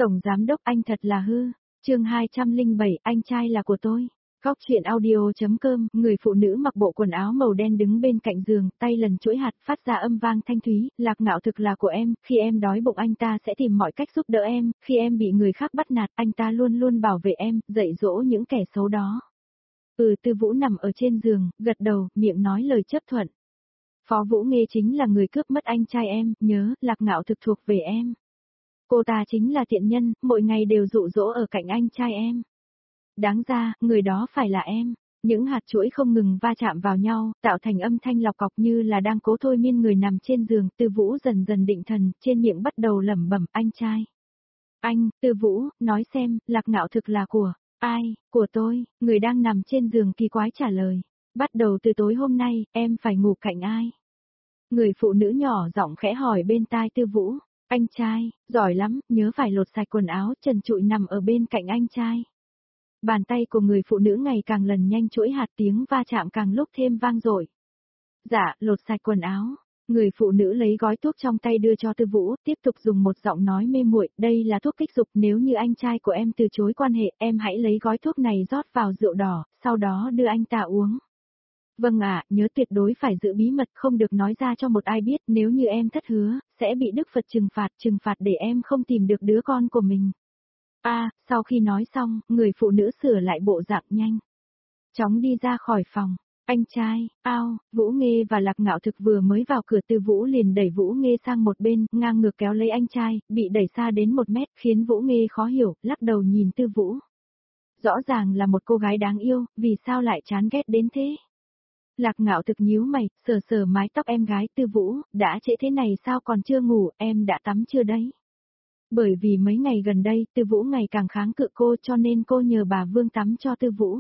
Tổng giám đốc anh thật là hư. Chương 207, anh trai là của tôi. Góc truyện audio.com, người phụ nữ mặc bộ quần áo màu đen đứng bên cạnh giường, tay lần chuỗi hạt phát ra âm vang thanh thúy, Lạc Ngạo thực là của em, khi em đói bụng anh ta sẽ tìm mọi cách giúp đỡ em, khi em bị người khác bắt nạt anh ta luôn luôn bảo vệ em, dạy dỗ những kẻ xấu đó. Tư Vũ nằm ở trên giường, gật đầu, miệng nói lời chấp thuận. Phó Vũ Nghê chính là người cướp mất anh trai em, nhớ, Lạc Ngạo thực thuộc về em. Cô ta chính là tiện nhân, mỗi ngày đều dụ dỗ ở cạnh anh trai em. Đáng ra, người đó phải là em. Những hạt chuỗi không ngừng va chạm vào nhau, tạo thành âm thanh lọc cọc như là đang cố thôi miên người nằm trên giường. Tư Vũ dần dần định thần, trên miệng bắt đầu lẩm bẩm, anh trai. Anh, Tư Vũ, nói xem, Lạc Ngạo thực là của ai? Của tôi. Người đang nằm trên giường kỳ quái trả lời. Bắt đầu từ tối hôm nay, em phải ngủ cạnh ai? Người phụ nữ nhỏ giọng khẽ hỏi bên tai Tư Vũ. Anh trai, giỏi lắm, nhớ phải lột sạch quần áo, trần trụi nằm ở bên cạnh anh trai. Bàn tay của người phụ nữ ngày càng lần nhanh chuỗi hạt, tiếng va chạm càng lúc thêm vang dội. Dạ, lột sạch quần áo. Người phụ nữ lấy gói thuốc trong tay đưa cho Tư Vũ, tiếp tục dùng một giọng nói mê muội, đây là thuốc kích dục, nếu như anh trai của em từ chối quan hệ, em hãy lấy gói thuốc này rót vào rượu đỏ, sau đó đưa anh ta uống. Vâng ạ, nhớ tuyệt đối phải giữ bí mật, không được nói ra cho một ai biết, nếu như em thất hứa, sẽ bị Đức Phật trừng phạt để em không tìm được đứa con của mình. Sau khi nói xong, người phụ nữ sửa lại bộ dạng nhanh chóng đi ra khỏi phòng. Anh trai, Vũ Nghê và Lạc Ngạo thực vừa mới vào cửa, Tư Vũ liền đẩy Vũ Nghê sang một bên, ngang ngược kéo lấy anh trai, bị đẩy xa đến 1 mét, khiến Vũ Nghê khó hiểu, lắc đầu nhìn Tư Vũ. Rõ ràng là một cô gái đáng yêu, vì sao lại chán ghét đến thế? Lạc Ngạo thực nhíu mày, sờ sờ mái tóc em gái. Tư Vũ, đã trễ thế này sao còn chưa ngủ, em đã tắm chưa đấy? Bởi vì mấy ngày gần đây, Tư Vũ ngày càng kháng cự cô cho nên cô nhờ bà Vương tắm cho Tư Vũ.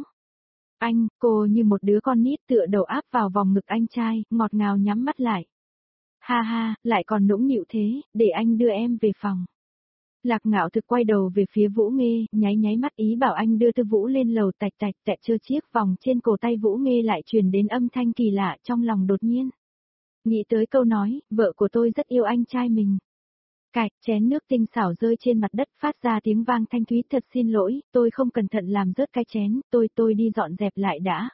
Cô như một đứa con nít tựa đầu áp vào vòng ngực anh trai, ngọt ngào nhắm mắt lại. Ha ha, lại còn nũng nịu thế, để anh đưa em về phòng. Lạc Ngạo thực quay đầu về phía Vũ Nghê, nháy mắt ý bảo anh đưa Tư Vũ lên lầu. Tạch chơ chiếc vòng trên cổ tay Vũ Nghê lại truyền đến âm thanh kỳ lạ, trong lòng đột nhiên nghĩ tới câu nói, vợ của tôi rất yêu anh trai mình. Cạch, chén nước tinh xảo rơi trên mặt đất phát ra tiếng vang thanh thúy. Thật xin lỗi, tôi không cẩn thận làm rớt cái chén, tôi đi dọn dẹp lại đã.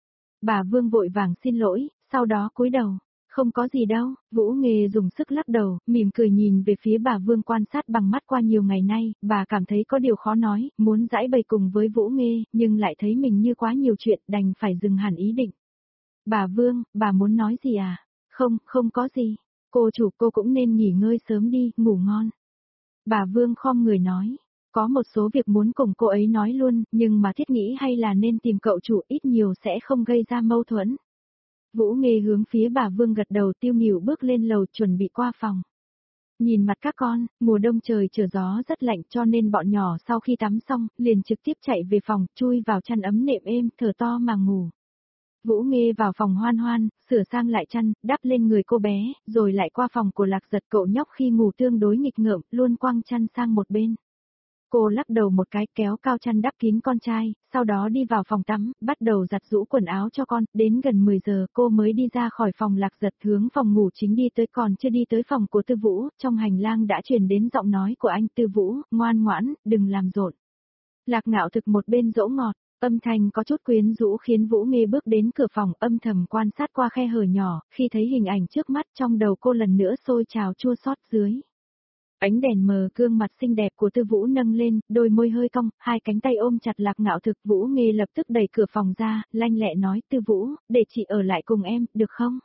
Bà Vương vội vàng xin lỗi, sau đó cúi đầu. Không có gì đâu, Vũ Nghê dùng sức lắc đầu, mỉm cười nhìn về phía bà Vương quan sát bằng mắt qua nhiều ngày nay, bà cảm thấy có điều khó nói, muốn giãi bày cùng với Vũ Nghê, nhưng lại thấy mình như quá nhiều chuyện, đành phải dừng hẳn ý định. Bà Vương, bà muốn nói gì à? Không có gì. Cô chủ, cô cũng nên nghỉ ngơi sớm đi, ngủ ngon. Bà Vương khom người nói. Có một số việc muốn cùng cô ấy nói luôn, nhưng mà thiết nghĩ hay là nên tìm cậu chủ, ít nhiều sẽ không gây ra mâu thuẫn. Vũ Nghê hướng phía bà Vương gật đầu, tiêu nghỉu bước lên lầu chuẩn bị qua phòng. Nhìn mặt các con, mùa đông trời trở gió rất lạnh cho nên bọn nhỏ sau khi tắm xong, liền trực tiếp chạy về phòng, chui vào chăn ấm nệm êm, thở to mà ngủ. Vũ Nghê vào phòng Hoan Hoan, sửa sang lại chăn, đắp lên người cô bé, rồi lại qua phòng của Lạc Giật. Cậu nhóc khi ngủ tương đối nghịch ngợm, luôn quăng chăn sang một bên. Cô lắc đầu một cái, kéo cao chăn đắp kín con trai, sau đó đi vào phòng tắm, bắt đầu giặt giũ quần áo cho con. Đến gần 10 giờ cô mới đi ra khỏi phòng Lạc Giật, hướng phòng ngủ chính đi tới. Còn chưa đi tới phòng của Tư Vũ, trong hành lang đã truyền đến giọng nói của anh. Tư Vũ, ngoan ngoãn, đừng làm rộn. Lạc Ngạo thực một bên dỗ ngọt, âm thanh có chút quyến rũ khiến Vũ Nghê bước đến cửa phòng, âm thầm quan sát qua khe hở nhỏ, khi thấy hình ảnh trước mắt trong đầu cô lần nữa sôi trào chua xót dưới. Ánh đèn mờ gương mặt xinh đẹp của Tư Vũ nâng lên, đôi môi hơi cong, hai cánh tay ôm chặt Lạc Ngạo thực. Vũ Nghê lập tức đẩy cửa phòng ra, lanh lẹ nói, Tư Vũ, để chị ở lại cùng em, được không?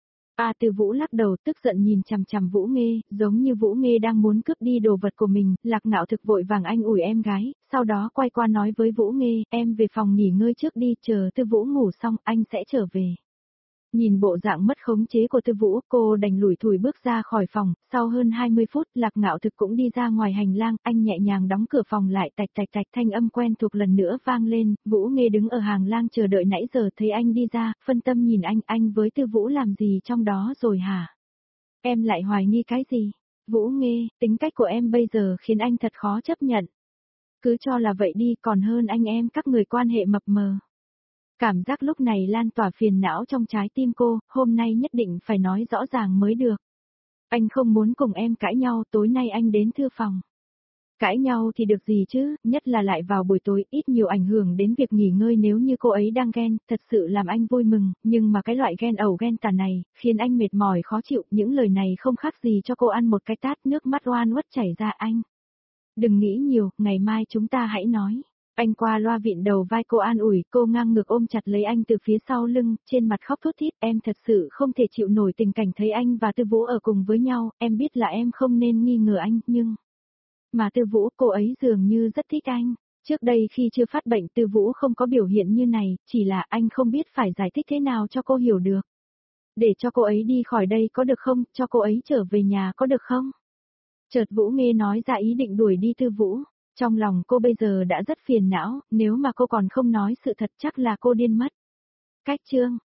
Tư Vũ lắc đầu, tức giận nhìn chằm chằm Vũ Nghê, giống như Vũ Nghê đang muốn cướp đi đồ vật của mình. Lạc Ngạo thực vội vàng anh ủi em gái, sau đó quay qua nói với Vũ Nghê, em về phòng nghỉ ngơi trước đi, chờ Tư Vũ ngủ xong, anh sẽ trở về. Nhìn bộ dạng mất khống chế của Tư Vũ, cô đành lủi thủi bước ra khỏi phòng. Sau hơn 20 phút, Lạc Ngạo thực cũng đi ra ngoài hành lang, anh nhẹ nhàng đóng cửa phòng lại. Tạch thanh âm quen thuộc lần nữa vang lên. Vũ Nghê đứng ở hàng lang chờ đợi nãy giờ, thấy anh đi ra, phân tâm nhìn anh với Tư Vũ làm gì trong đó rồi hả? Em lại hoài nghi cái gì? Vũ Nghê, tính cách của em bây giờ khiến anh thật khó chấp nhận. Cứ cho là vậy đi, còn hơn anh em các người quan hệ mập mờ. Cảm giác lúc này lan tỏa phiền não trong trái tim cô, hôm nay nhất định phải nói rõ ràng mới được. Anh không muốn cùng em cãi nhau, tối nay anh đến thư phòng. Cãi nhau thì được gì chứ, nhất là lại vào buổi tối, ít nhiều ảnh hưởng đến việc nghỉ ngơi nếu như cô ấy đang ghen, thật sự làm anh vui mừng, nhưng mà cái loại ghen ẩu ghen tà này, khiến anh mệt mỏi khó chịu, những lời này không khác gì cho cô ăn một cái tát, nước mắt oan uất chảy ra anh. Đừng nghĩ nhiều, ngày mai chúng ta hãy nói. Anh qua loa vịn đầu vai cô an ủi, cô ngang ngược ôm chặt lấy anh từ phía sau lưng, trên mặt khóc thút thít, em thật sự không thể chịu nổi tình cảnh thấy anh và Tư Vũ ở cùng với nhau, em biết là em không nên nghi ngờ anh, nhưng... Mà Tư Vũ, cô ấy dường như rất thích anh. Trước đây khi chưa phát bệnh Tư Vũ không có biểu hiện như này, chỉ là anh không biết phải giải thích thế nào cho cô hiểu được. Để cho cô ấy đi khỏi đây có được không, cho cô ấy trở về nhà có được không? Chợt Vũ Nghê nói ra ý định đuổi đi Tư Vũ. Trong lòng cô bây giờ đã rất phiền não, nếu mà cô còn không nói sự thật chắc là cô điên mất. Cách chương